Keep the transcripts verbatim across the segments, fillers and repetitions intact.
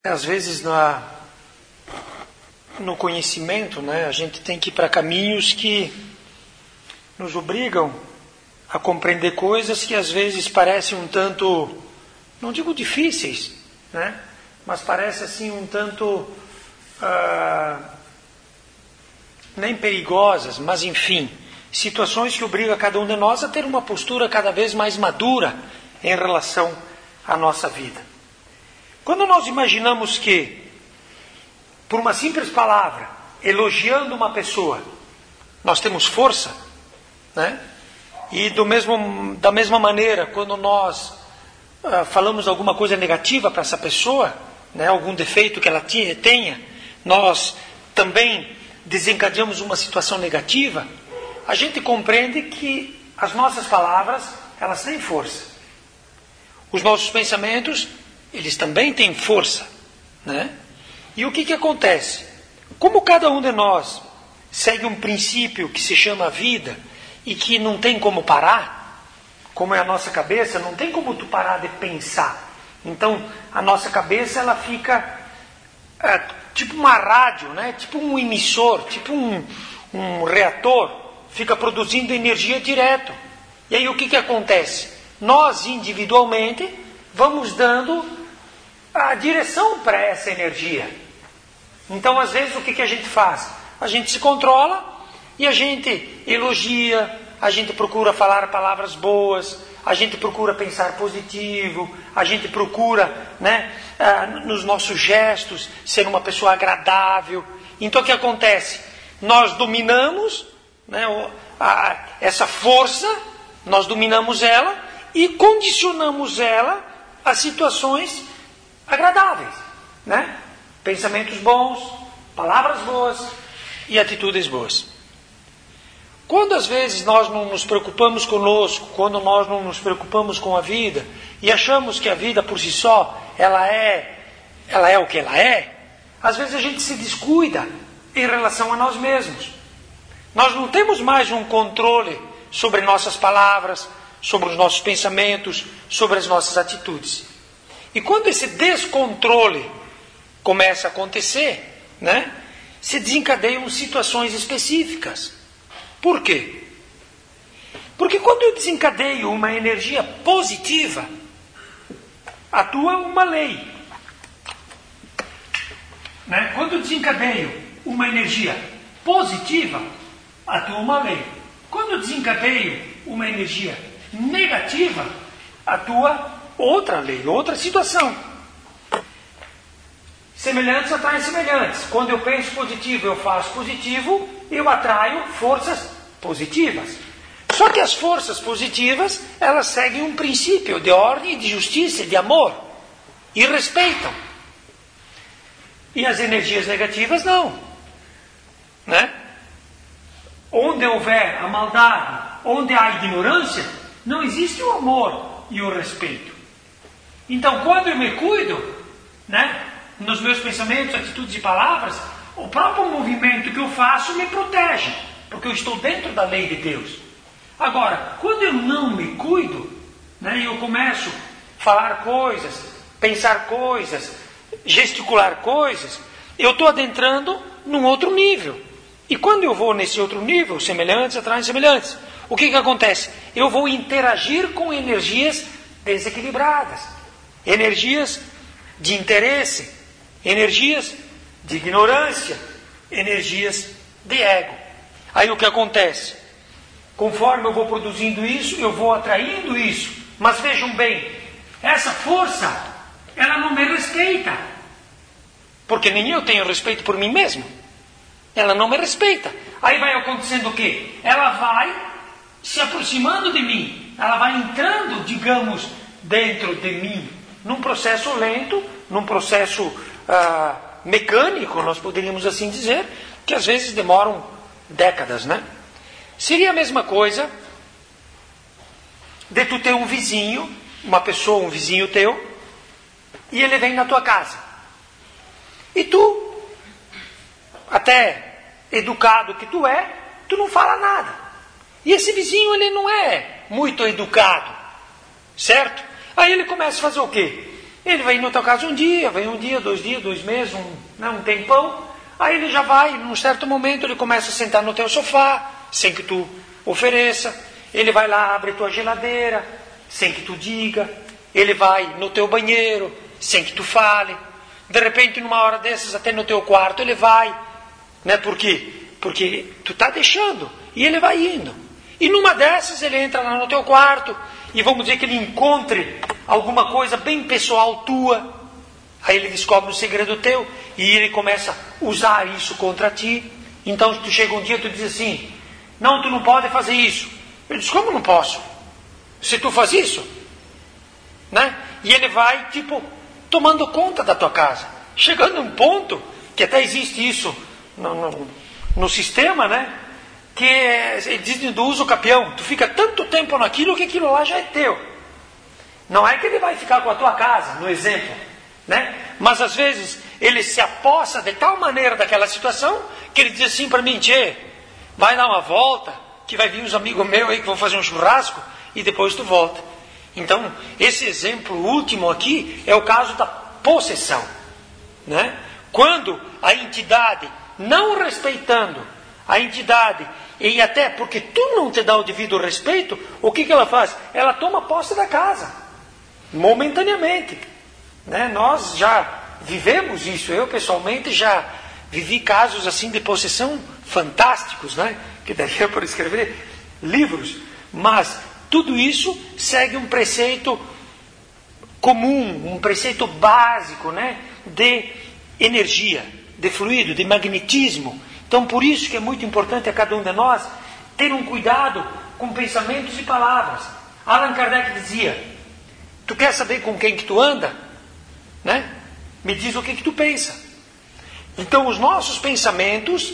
Às vezes na, no conhecimento, né, a gente tem que ir para caminhos que nos obrigam a compreender coisas que às vezes parecem um tanto, não digo difíceis, né, mas parece assim um tanto, ah, nem perigosas, mas enfim, situações que obrigam cada um de nós a ter uma postura cada vez mais madura em relação à nossa vida. Quando nós imaginamos que, por uma simples palavra, elogiando uma pessoa, nós temos força, né? E do mesmo, da mesma maneira, quando nós uh, falamos alguma coisa negativa para essa pessoa, né, algum defeito que ela t- tenha, nós também desencadeamos uma situação negativa, a gente compreende que as nossas palavras, elas têm força. Os nossos pensamentos, eles também têm força, né? E o que que acontece? Como cada um de nós segue um princípio que se chama vida e que não tem como parar, como é a nossa cabeça, não tem como tu parar de pensar. Então, a nossa cabeça, ela fica é, tipo uma rádio, né? Tipo um emissor, tipo um, um reator, fica produzindo energia direto. E aí o que que acontece? Nós, individualmente, vamos dando a direção para essa energia. Então, às vezes, o que que a gente faz? A gente se controla e a gente elogia, a gente procura falar palavras boas, a gente procura pensar positivo, a gente procura, né, nos nossos gestos, ser uma pessoa agradável. Então, o que acontece? Nós dominamos, né, a, essa força, nós dominamos ela e condicionamos ela a situações agradáveis, né? Pensamentos bons, palavras boas e atitudes boas. Quando às vezes nós não nos preocupamos conosco, quando nós não nos preocupamos com a vida e achamos que a vida por si só ela é, ela é o que ela é, às vezes a gente se descuida em relação a nós mesmos. Nós não temos mais um controle sobre nossas palavras, sobre os nossos pensamentos, sobre as nossas atitudes. E quando esse descontrole começa a acontecer, né, se desencadeiam situações específicas. Por quê? Porque quando eu desencadeio uma energia positiva, atua uma lei. Né? Quando eu desencadeio uma energia positiva, atua uma lei. Quando eu desencadeio uma energia negativa, atua outra lei, outra situação. Semelhantes atraem semelhantes. Quando eu penso positivo, eu faço positivo, eu atraio forças positivas. Só que as forças positivas, elas seguem um princípio de ordem, de justiça, de amor. E respeitam. E as energias negativas não. Né? Onde houver a maldade, onde há a ignorância, não existe o amor e o respeito. Então, quando eu me cuido, né, nos meus pensamentos, atitudes e palavras, o próprio movimento que eu faço me protege, porque eu estou dentro da lei de Deus. Agora, quando eu não me cuido, né, e eu começo a falar coisas, pensar coisas, gesticular coisas, eu estou adentrando num outro nível. E quando eu vou nesse outro nível, semelhantes atraem semelhantes, o que que acontece? Eu vou interagir com energias desequilibradas. Energias de interesse, energias de ignorância, energias de ego. Aí o que acontece? Conforme eu vou produzindo isso, eu vou atraindo isso. Mas vejam bem, essa força, ela não me respeita. Porque nem eu tenho respeito por mim mesmo. Ela não me respeita. Aí vai acontecendo o quê? Ela vai se aproximando de mim. Ela vai entrando, digamos, dentro de mim. Num processo lento, num processo ah, mecânico, nós poderíamos assim dizer, que às vezes demoram décadas, né? Seria a mesma coisa de tu ter um vizinho, uma pessoa, um vizinho teu, e ele vem na tua casa. E tu, até educado que tu é, tu não fala nada. E esse vizinho, ele não é muito educado, certo? Aí ele começa a fazer o quê? Ele vai ir na tua casa um dia, vem um dia, dois dias, dois meses, um, né, um tempão. Aí ele já vai, num certo momento, ele começa a sentar no teu sofá, sem que tu ofereça. Ele vai lá, abre tua geladeira, sem que tu diga. Ele vai no teu banheiro, sem que tu fale. De repente, numa hora dessas, até no teu quarto, ele vai. Né? Por quê? Porque tu está deixando. E ele vai indo. E numa dessas, ele entra lá no teu quarto. E vamos dizer que ele encontre alguma coisa bem pessoal tua. Aí ele descobre um segredo teu. E ele começa a usar isso contra ti. Então, tu chega um dia e tu diz assim: não, tu não pode fazer isso. Ele diz: como não posso? Se tu faz isso, né? E ele vai, tipo, tomando conta da tua casa. Chegando a um ponto, que até existe isso no, no, no sistema, né? Que é, ele diz do uso capião. Tu fica tanto tempo naquilo que aquilo lá já é teu. Não é que ele vai ficar com a tua casa, no exemplo, né? Mas às vezes ele se apossa de tal maneira daquela situação que ele diz assim para mim: tchê, vai dar uma volta, que vai vir uns amigos meus aí que vão fazer um churrasco e depois tu volta. Então, esse exemplo último aqui é o caso da possessão, né? Quando a entidade, não respeitando a entidade, e até porque tu não te dá o devido respeito, o que, que ela faz? Ela toma posse da casa, momentaneamente, né? Nós já vivemos isso. Eu pessoalmente já vivi casos assim de possessão fantásticos, né? Que daria para escrever livros. Mas tudo isso segue um preceito comum, um preceito básico, né? De energia, de fluido, de magnetismo. Então, por isso que é muito importante a cada um de nós ter um cuidado com pensamentos e palavras. Allan Kardec dizia: tu quer saber com quem que tu anda? Né? Me diz o que que tu pensa. Então, os nossos pensamentos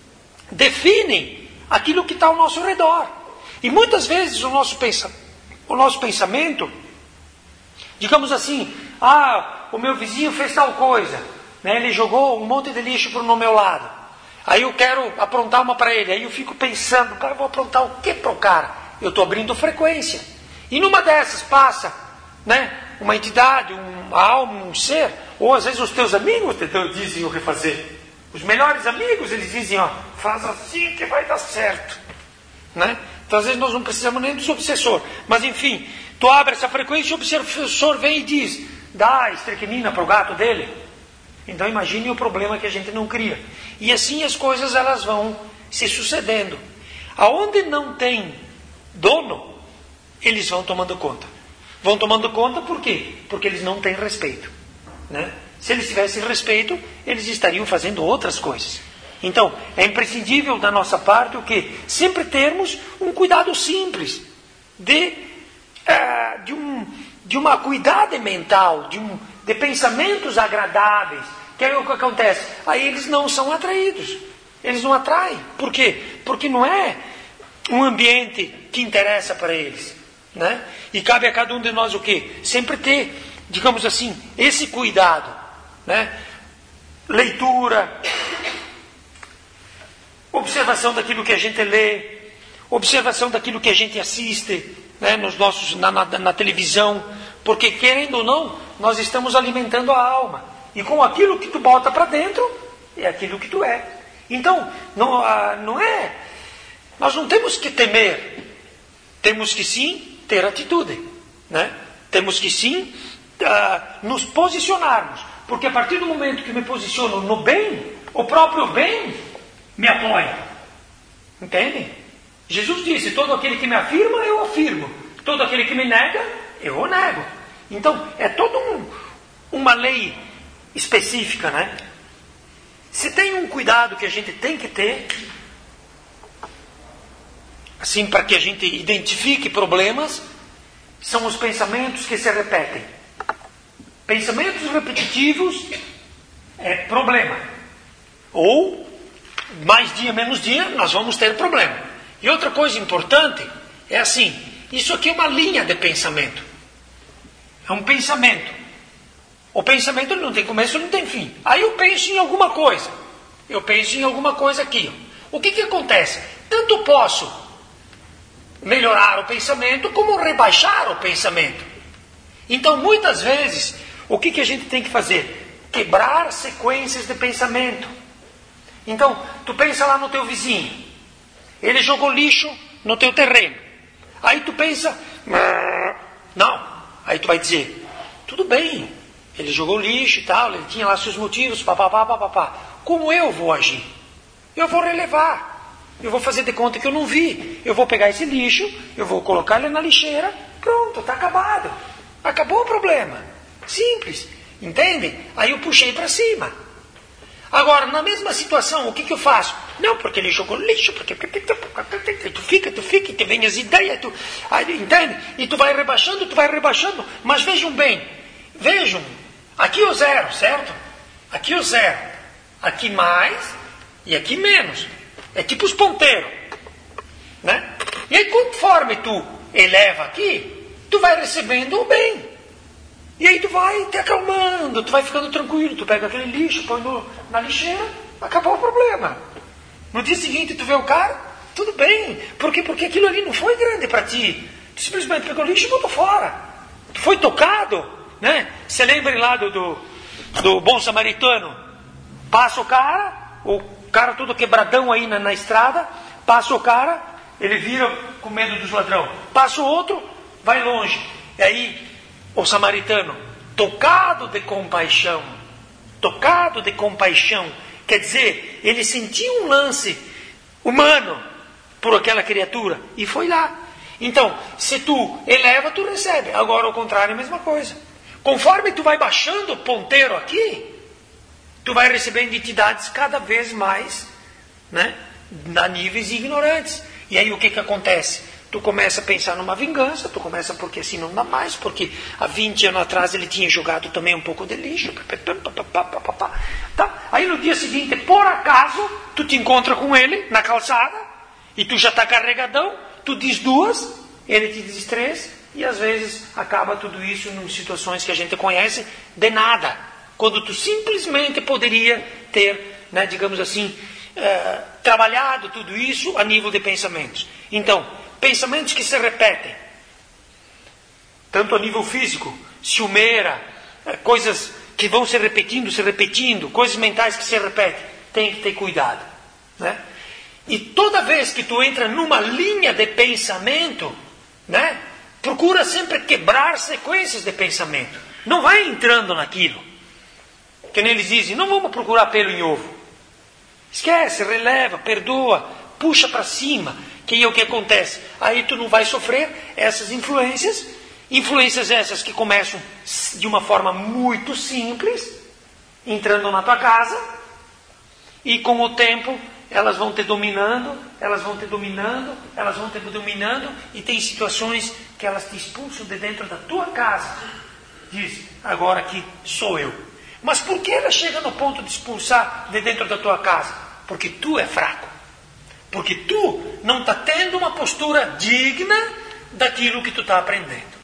definem aquilo que está ao nosso redor. E muitas vezes o nosso, pensa, o nosso pensamento, digamos assim: ah, o meu vizinho fez tal coisa, né? Ele jogou um monte de lixo para o meu lado. Aí eu quero aprontar uma para ele. Aí eu fico pensando: cara, vou aprontar o que para o cara? Eu estou abrindo frequência. E numa dessas passa, né, uma entidade, uma alma, um ser, ou às vezes os teus amigos te dizem o que fazer. Os melhores amigos, eles dizem: ó, faz assim que vai dar certo, né? Então às vezes nós não precisamos nem dos obsessores. Mas enfim, tu abre essa frequência e o obsessor vem e diz: dá estricnina para o gato dele. Então imagine o problema que a gente não cria. E assim as coisas elas vão se sucedendo. Aonde não tem dono, eles vão tomando conta. Vão tomando conta por quê? Porque eles não têm respeito, né? Se eles tivessem respeito, eles estariam fazendo outras coisas. Então, é imprescindível da nossa parte o quê? Sempre termos um cuidado simples de, uh, de, um, de uma cuidade mental, de, um, de pensamentos agradáveis. Que é o que acontece? Aí eles não são atraídos. Eles não atraem. Por quê? Porque não é um ambiente que interessa para eles, né? E cabe a cada um de nós o quê? Sempre ter, digamos assim, esse cuidado, né? Leitura, observação daquilo que a gente lê, observação daquilo que a gente assiste, né? Nos nossos, na, na, na televisão, porque querendo ou não, nós estamos alimentando a alma. E com aquilo que tu bota para dentro, é aquilo que tu é. Então, não, ah, não é... Nós não temos que temer. Temos que sim ter atitude, né? Temos que sim ah, nos posicionarmos. Porque a partir do momento que me posiciono no bem, o próprio bem me apoia. Entende? Jesus disse: todo aquele que me afirma, eu afirmo. Todo aquele que me nega, eu o nego. Então, é toda um, uma lei específica, né? Se tem um cuidado que a gente tem que ter, assim, para que a gente identifique problemas, são os pensamentos que se repetem. Pensamentos repetitivos é problema. Ou, mais dia, menos dia, nós vamos ter problema. E outra coisa importante é assim: isso aqui é uma linha de pensamento. É um pensamento. O pensamento não tem começo, não tem fim. Aí eu penso em alguma coisa. Eu penso em alguma coisa aqui. O que que acontece? Tanto posso melhorar o pensamento como rebaixar o pensamento. Então, muitas vezes, O que, que a gente tem que fazer? Quebrar sequências de pensamento. Então, tu pensa lá no teu vizinho. Ele jogou lixo no teu terreno. Aí tu pensa... Não. Aí tu vai dizer, tudo bem. Ele jogou lixo e tal, ele tinha lá seus motivos, papapá, papapá. Como eu vou agir? Eu vou relevar. Eu vou fazer de conta que eu não vi. Eu vou pegar esse lixo, eu vou colocar ele na lixeira. Pronto, está acabado. Acabou o problema. Simples. Entende? Aí eu puxei para cima. Agora, na mesma situação, o que, que eu faço? Não, porque ele jogou lixo, porque... Tu fica, tu fica, e te vem as ideias, tu... Aí, entende? E tu vai rebaixando, tu vai rebaixando. Mas vejam bem, vejam, aqui o zero, certo? Aqui o zero. Aqui mais e aqui menos. É tipo os ponteiros. Né? E aí, conforme tu eleva aqui, tu vai recebendo o bem. E aí tu vai te acalmando, tu vai ficando tranquilo, tu pega aquele lixo, põe no, na lixeira, acabou o problema. No dia seguinte tu vê o cara, tudo bem. Por quê? Porque aquilo ali não foi grande para ti. Tu simplesmente pegou o lixo e botou fora. Tu foi tocado, né? Você lembra lá do, do, do bom samaritano? Passa o cara, o cara todo quebradão aí na, na estrada, passa o cara, ele vira com medo dos ladrões. Passa o outro, vai longe. E aí... O samaritano, tocado de compaixão, tocado de compaixão, quer dizer, ele sentiu um lance humano por aquela criatura e foi lá. Então, se tu eleva, tu recebe. Agora, ao contrário, é a mesma coisa. Conforme tu vai baixando o ponteiro aqui, tu vai recebendo entidades cada vez mais, né, a níveis ignorantes. E aí o que que acontece? Tu começa a pensar numa vingança, tu começa porque assim não dá mais, porque há vinte anos atrás ele tinha jogado também um pouco de lixo. Tá? Aí no dia seguinte, por acaso, tu te encontra com ele na calçada, e tu já está carregadão, tu diz duas, ele te diz três, e às vezes acaba tudo isso em situações que a gente conhece de nada. Quando tu simplesmente poderia ter, né, digamos assim, eh, trabalhado tudo isso a nível de pensamentos. Então, pensamentos que se repetem, tanto a nível físico, ciumeira, coisas que vão se repetindo, se repetindo, coisas mentais que se repetem, tem que ter cuidado, né? E toda vez que tu entra numa linha de pensamento, né, procura sempre quebrar sequências de pensamento. Não vai entrando naquilo. Que nem eles dizem, não vamos procurar pelo em ovo. Esquece, releva, perdoa, puxa para cima. Que é o que acontece? Aí tu não vai sofrer essas influências, influências essas que começam de uma forma muito simples, entrando na tua casa, e com o tempo elas vão te dominando, elas vão te dominando, elas vão te dominando, e tem situações que elas te expulsam de dentro da tua casa. Diz, agora aqui sou eu. Mas por que ela chega no ponto de expulsar de dentro da tua casa? Porque tu é fraco. Porque tu não está tendo uma postura digna daquilo que tu está aprendendo.